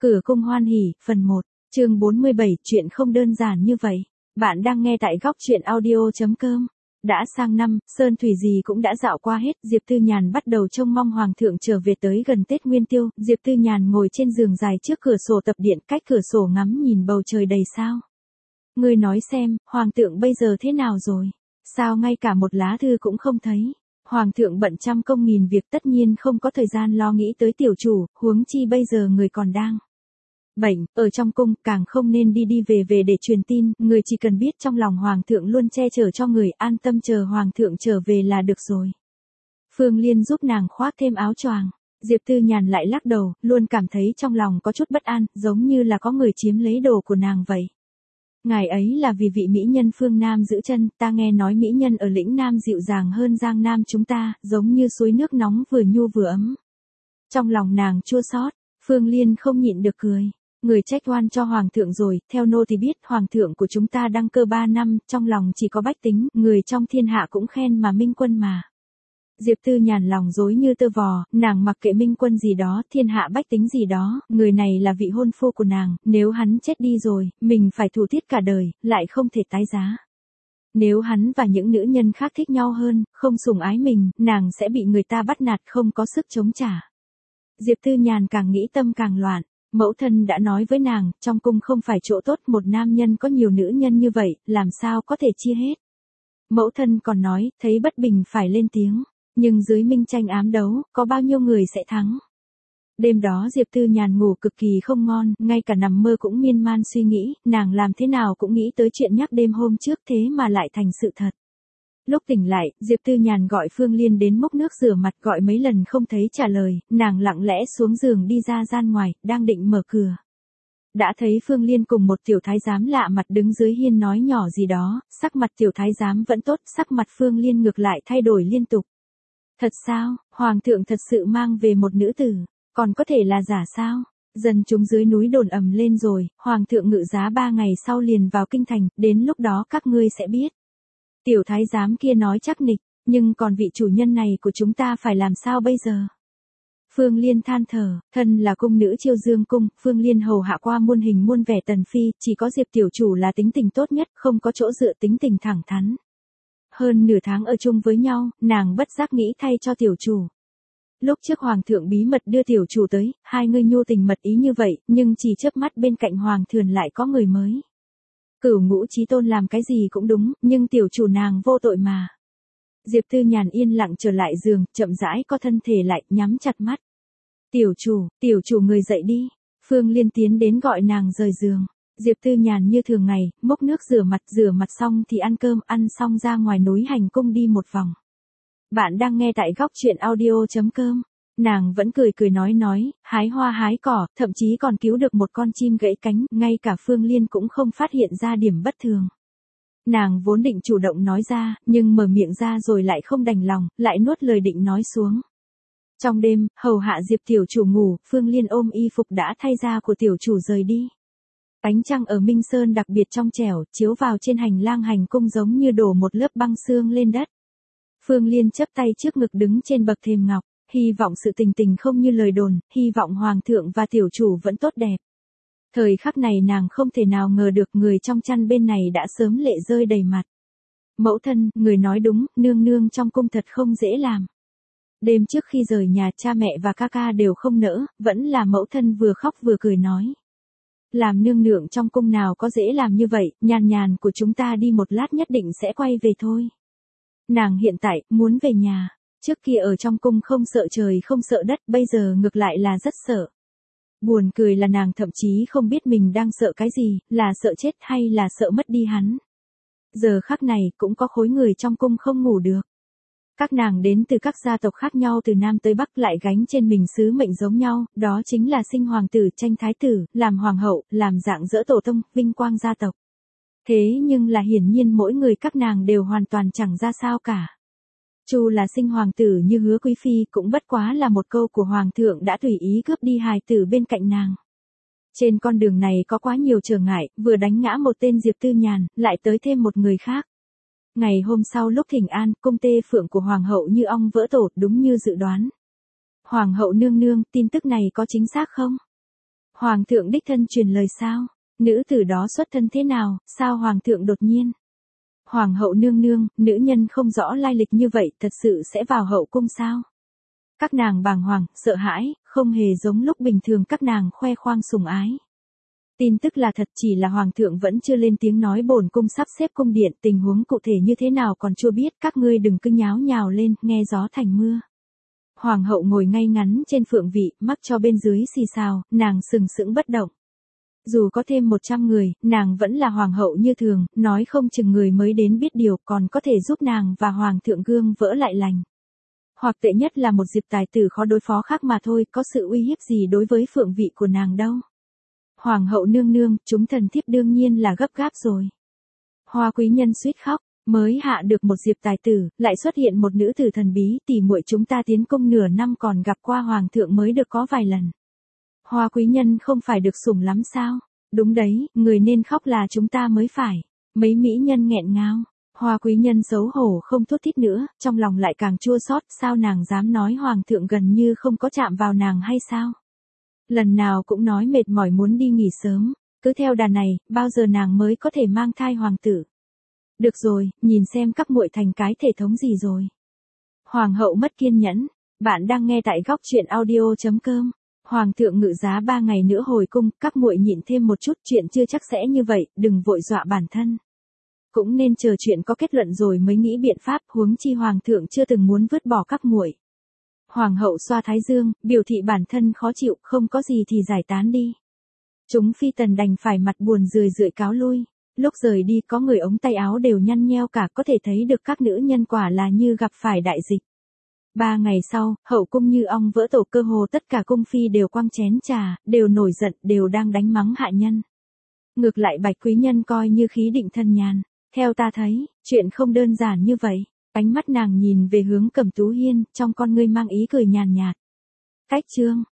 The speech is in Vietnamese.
Cửa cung hoan hỉ, phần 1, chương 47, chuyện không đơn giản như vậy. Bạn đang nghe tại góc chuyện audio.com. Đã sang năm, Sơn Thủy gì cũng đã dạo qua hết, Diệp Tư Nhàn bắt đầu trông mong Hoàng thượng trở về tới gần Tết Nguyên Tiêu. Diệp Tư Nhàn ngồi trên giường dài trước cửa sổ tập điện, cách cửa sổ ngắm nhìn bầu trời đầy sao. Ngươi nói xem, Hoàng thượng bây giờ thế nào rồi? Sao ngay cả một lá thư cũng không thấy? Hoàng thượng bận trăm công nghìn việc, tất nhiên không có thời gian lo nghĩ tới tiểu chủ, huống chi bây giờ người còn đang bệnh, ở trong cung, càng không nên đi về để truyền tin, người chỉ cần biết trong lòng Hoàng thượng luôn che chở cho người, an tâm chờ Hoàng thượng trở về là được rồi. Phương Liên giúp nàng khoác thêm áo choàng. Diệp Tư Nhàn lại lắc đầu, luôn cảm thấy trong lòng có chút bất an, giống như là có người chiếm lấy đồ của nàng vậy. Ngài ấy là vì vị mỹ nhân phương Nam giữ chân, ta nghe nói mỹ nhân ở lĩnh Nam dịu dàng hơn Giang Nam chúng ta, giống như suối nước nóng vừa nhu vừa ấm. Trong lòng nàng chua xót, Phương Liên không nhịn được cười. Người trách oan cho Hoàng thượng rồi, theo nô thì biết Hoàng thượng của chúng ta đăng cơ 3 năm, trong lòng chỉ có bách tính, người trong thiên hạ cũng khen mà minh quân mà. Diệp Tư Nhàn lòng dối như tơ vò, nàng mặc kệ minh quân gì đó, thiên hạ bách tính gì đó, người này là vị hôn phu của nàng, nếu hắn chết đi rồi, mình phải thủ tiết cả đời, lại không thể tái giá. Nếu hắn và những nữ nhân khác thích nhau hơn, không sủng ái mình, nàng sẽ bị người ta bắt nạt không có sức chống trả. Diệp Tư Nhàn càng nghĩ tâm càng loạn. Mẫu thân đã nói với nàng, trong cung không phải chỗ tốt, một nam nhân có nhiều nữ nhân như vậy, làm sao có thể chia hết. Mẫu thân còn nói, thấy bất bình phải lên tiếng, nhưng dưới minh tranh ám đấu, có bao nhiêu người sẽ thắng. Đêm đó Diệp Tư Nhàn ngủ cực kỳ không ngon, ngay cả nằm mơ cũng miên man suy nghĩ, nàng làm thế nào cũng nghĩ tới chuyện nhắc đêm hôm trước thế mà lại thành sự thật. Lúc tỉnh lại, Diệp Tư Nhàn gọi Phương Liên đến múc nước rửa mặt, gọi mấy lần không thấy trả lời, nàng lặng lẽ xuống giường đi ra gian ngoài, đang định mở cửa. Đã thấy Phương Liên cùng một tiểu thái giám lạ mặt đứng dưới hiên nói nhỏ gì đó, sắc mặt tiểu thái giám vẫn tốt, sắc mặt Phương Liên ngược lại thay đổi liên tục. Thật sao, Hoàng thượng thật sự mang về một nữ tử, còn có thể là giả sao? Dân chúng dưới núi đồn ầm lên rồi, Hoàng thượng ngự giá 3 ngày sau liền vào kinh thành, đến lúc đó các ngươi sẽ biết. Tiểu thái giám kia nói chắc nịch, nhưng còn vị chủ nhân này của chúng ta phải làm sao bây giờ? Phương Liên than thở, thân là cung nữ Chiêu Dương cung, Phương Liên hầu hạ qua muôn hình muôn vẻ tần phi, chỉ có Diệp tiểu chủ là tính tình tốt nhất, không có chỗ dựa, tính tình thẳng thắn. Hơn nửa tháng ở chung với nhau, nàng bất giác nghĩ thay cho tiểu chủ. Lúc trước Hoàng thượng bí mật đưa tiểu chủ tới, hai người nhu tình mật ý như vậy, nhưng chỉ chớp mắt bên cạnh Hoàng thượng lại có người mới. Cửu Ngũ Chí Tôn làm cái gì cũng đúng, nhưng tiểu chủ nàng vô tội mà. Diệp Tư Nhàn yên lặng trở lại giường, chậm rãi co thân thể lại, nhắm chặt mắt. Tiểu chủ người dậy đi. Phương Liên tiến đến gọi nàng rời giường. Diệp Tư Nhàn như thường ngày, múc nước rửa mặt xong thì ăn cơm, ăn xong ra ngoài núi hành cung đi một vòng. Bạn đang nghe tại góc chuyện audio.com. Nàng vẫn cười nói, hái hoa hái cỏ, thậm chí còn cứu được một con chim gãy cánh, ngay cả Phương Liên cũng không phát hiện ra điểm bất thường. Nàng vốn định chủ động nói ra, nhưng mở miệng ra rồi lại không đành lòng, lại nuốt lời định nói xuống. Trong đêm, hầu hạ Diệp tiểu chủ ngủ, Phương Liên ôm y phục đã thay ra của tiểu chủ rời đi. Ánh trăng ở Minh Sơn đặc biệt trong trẻo, chiếu vào trên hành lang hành cung giống như đổ một lớp băng sương lên đất. Phương Liên chắp tay trước ngực đứng trên bậc thềm ngọc. Hy vọng sự tình không như lời đồn, hy vọng Hoàng thượng và tiểu chủ vẫn tốt đẹp. Thời khắc này nàng không thể nào ngờ được người trong chăn bên này đã sớm lệ rơi đầy mặt. Mẫu thân, người nói đúng, nương nương trong cung thật không dễ làm. Đêm trước khi rời nhà, cha mẹ và ca ca đều không nỡ, vẫn là mẫu thân vừa khóc vừa cười nói. Làm nương nương trong cung nào có dễ làm như vậy, nhàn của chúng ta đi một lát nhất định sẽ quay về thôi. Nàng hiện tại, muốn về nhà. Trước kia ở trong cung không sợ trời không sợ đất, bây giờ ngược lại là rất sợ. Buồn cười là nàng thậm chí không biết mình đang sợ cái gì, là sợ chết hay là sợ mất đi hắn. Giờ khắc này cũng có khối người trong cung không ngủ được. Các nàng đến từ các gia tộc khác nhau từ Nam tới Bắc lại gánh trên mình sứ mệnh giống nhau, đó chính là sinh hoàng tử, tranh thái tử, làm hoàng hậu, làm dạng dỡ tổ tông, vinh quang gia tộc. Thế nhưng là hiển nhiên mỗi người các nàng đều hoàn toàn chẳng ra sao cả. Chu là sinh hoàng tử như hứa quý phi, cũng bất quá là một câu của hoàng thượng đã tùy ý cướp đi hài tử bên cạnh nàng. Trên con đường này có quá nhiều trở ngại, vừa đánh ngã một tên Diệp Tư Nhàn, lại tới thêm một người khác. Ngày hôm sau lúc thỉnh an, cung tê phượng của hoàng hậu như ong vỡ tổ, đúng như dự đoán. Hoàng hậu nương nương, tin tức này có chính xác không? Hoàng thượng đích thân truyền lời sao? Nữ tử đó xuất thân thế nào, sao hoàng thượng đột nhiên? Hoàng hậu nương nương, nữ nhân không rõ lai lịch như vậy thật sự sẽ vào hậu cung sao? Các nàng bàng hoàng, sợ hãi, không hề giống lúc bình thường các nàng khoe khoang sủng ái. Tin tức là thật, chỉ là hoàng thượng vẫn chưa lên tiếng nói bổn cung sắp xếp cung điện, tình huống cụ thể như thế nào còn chưa biết, các ngươi đừng cứ nháo nhào lên, nghe gió thành mưa. Hoàng hậu ngồi ngay ngắn trên phượng vị, mắc cho bên dưới xì xào, nàng sừng sững bất động. Dù có thêm 100 người, nàng vẫn là hoàng hậu như thường, nói không chừng người mới đến biết điều còn có thể giúp nàng và hoàng thượng gương vỡ lại lành. Hoặc tệ nhất là một Diệp tài tử khó đối phó khác mà thôi, có sự uy hiếp gì đối với phượng vị của nàng đâu. Hoàng hậu nương nương, chúng thần thiếp đương nhiên là gấp gáp rồi. Hoa quý nhân suýt khóc, mới hạ được một Diệp tài tử, lại xuất hiện một nữ tử thần bí, tỉ muội chúng ta tiến cung nửa năm còn gặp qua hoàng thượng mới được có vài lần. Hoa quý nhân không phải được sủng lắm sao? Đúng đấy, người nên khóc là chúng ta mới phải. Mấy mỹ nhân nghẹn ngào. Hoa quý nhân xấu hổ không thốt thít nữa, trong lòng lại càng chua xót, sao nàng dám nói hoàng thượng gần như không có chạm vào nàng hay sao? Lần nào cũng nói mệt mỏi muốn đi nghỉ sớm, cứ theo đà này, bao giờ nàng mới có thể mang thai hoàng tử? Được rồi, nhìn xem các muội thành cái thể thống gì rồi. Hoàng hậu mất kiên nhẫn, bạn đang nghe tại góc truyện audio.com. Hoàng thượng ngự giá 3 ngày nữa hồi cung, các muội nhịn thêm một chút, chuyện chưa chắc sẽ như vậy, đừng vội dọa bản thân. Cũng nên chờ chuyện có kết luận rồi mới nghĩ biện pháp, huống chi hoàng thượng chưa từng muốn vứt bỏ các muội. Hoàng hậu xoa thái dương, biểu thị bản thân khó chịu, không có gì thì giải tán đi. Chúng phi tần đành phải mặt buồn rười rượi cáo lui. Lúc rời đi có người ống tay áo đều nhăn nheo cả, có thể thấy được các nữ nhân quả là như gặp phải đại dịch. 3 ngày sau, hậu cung như ong vỡ tổ, cơ hồ tất cả cung phi đều quăng chén trà, đều nổi giận, đều đang đánh mắng hạ nhân. Ngược lại bạch quý nhân coi như khí định thần nhàn. Theo ta thấy, chuyện không đơn giản như vậy. Ánh mắt nàng nhìn về hướng Cẩm Tú Hiên, trong con ngươi mang ý cười nhàn nhạt. Cách chương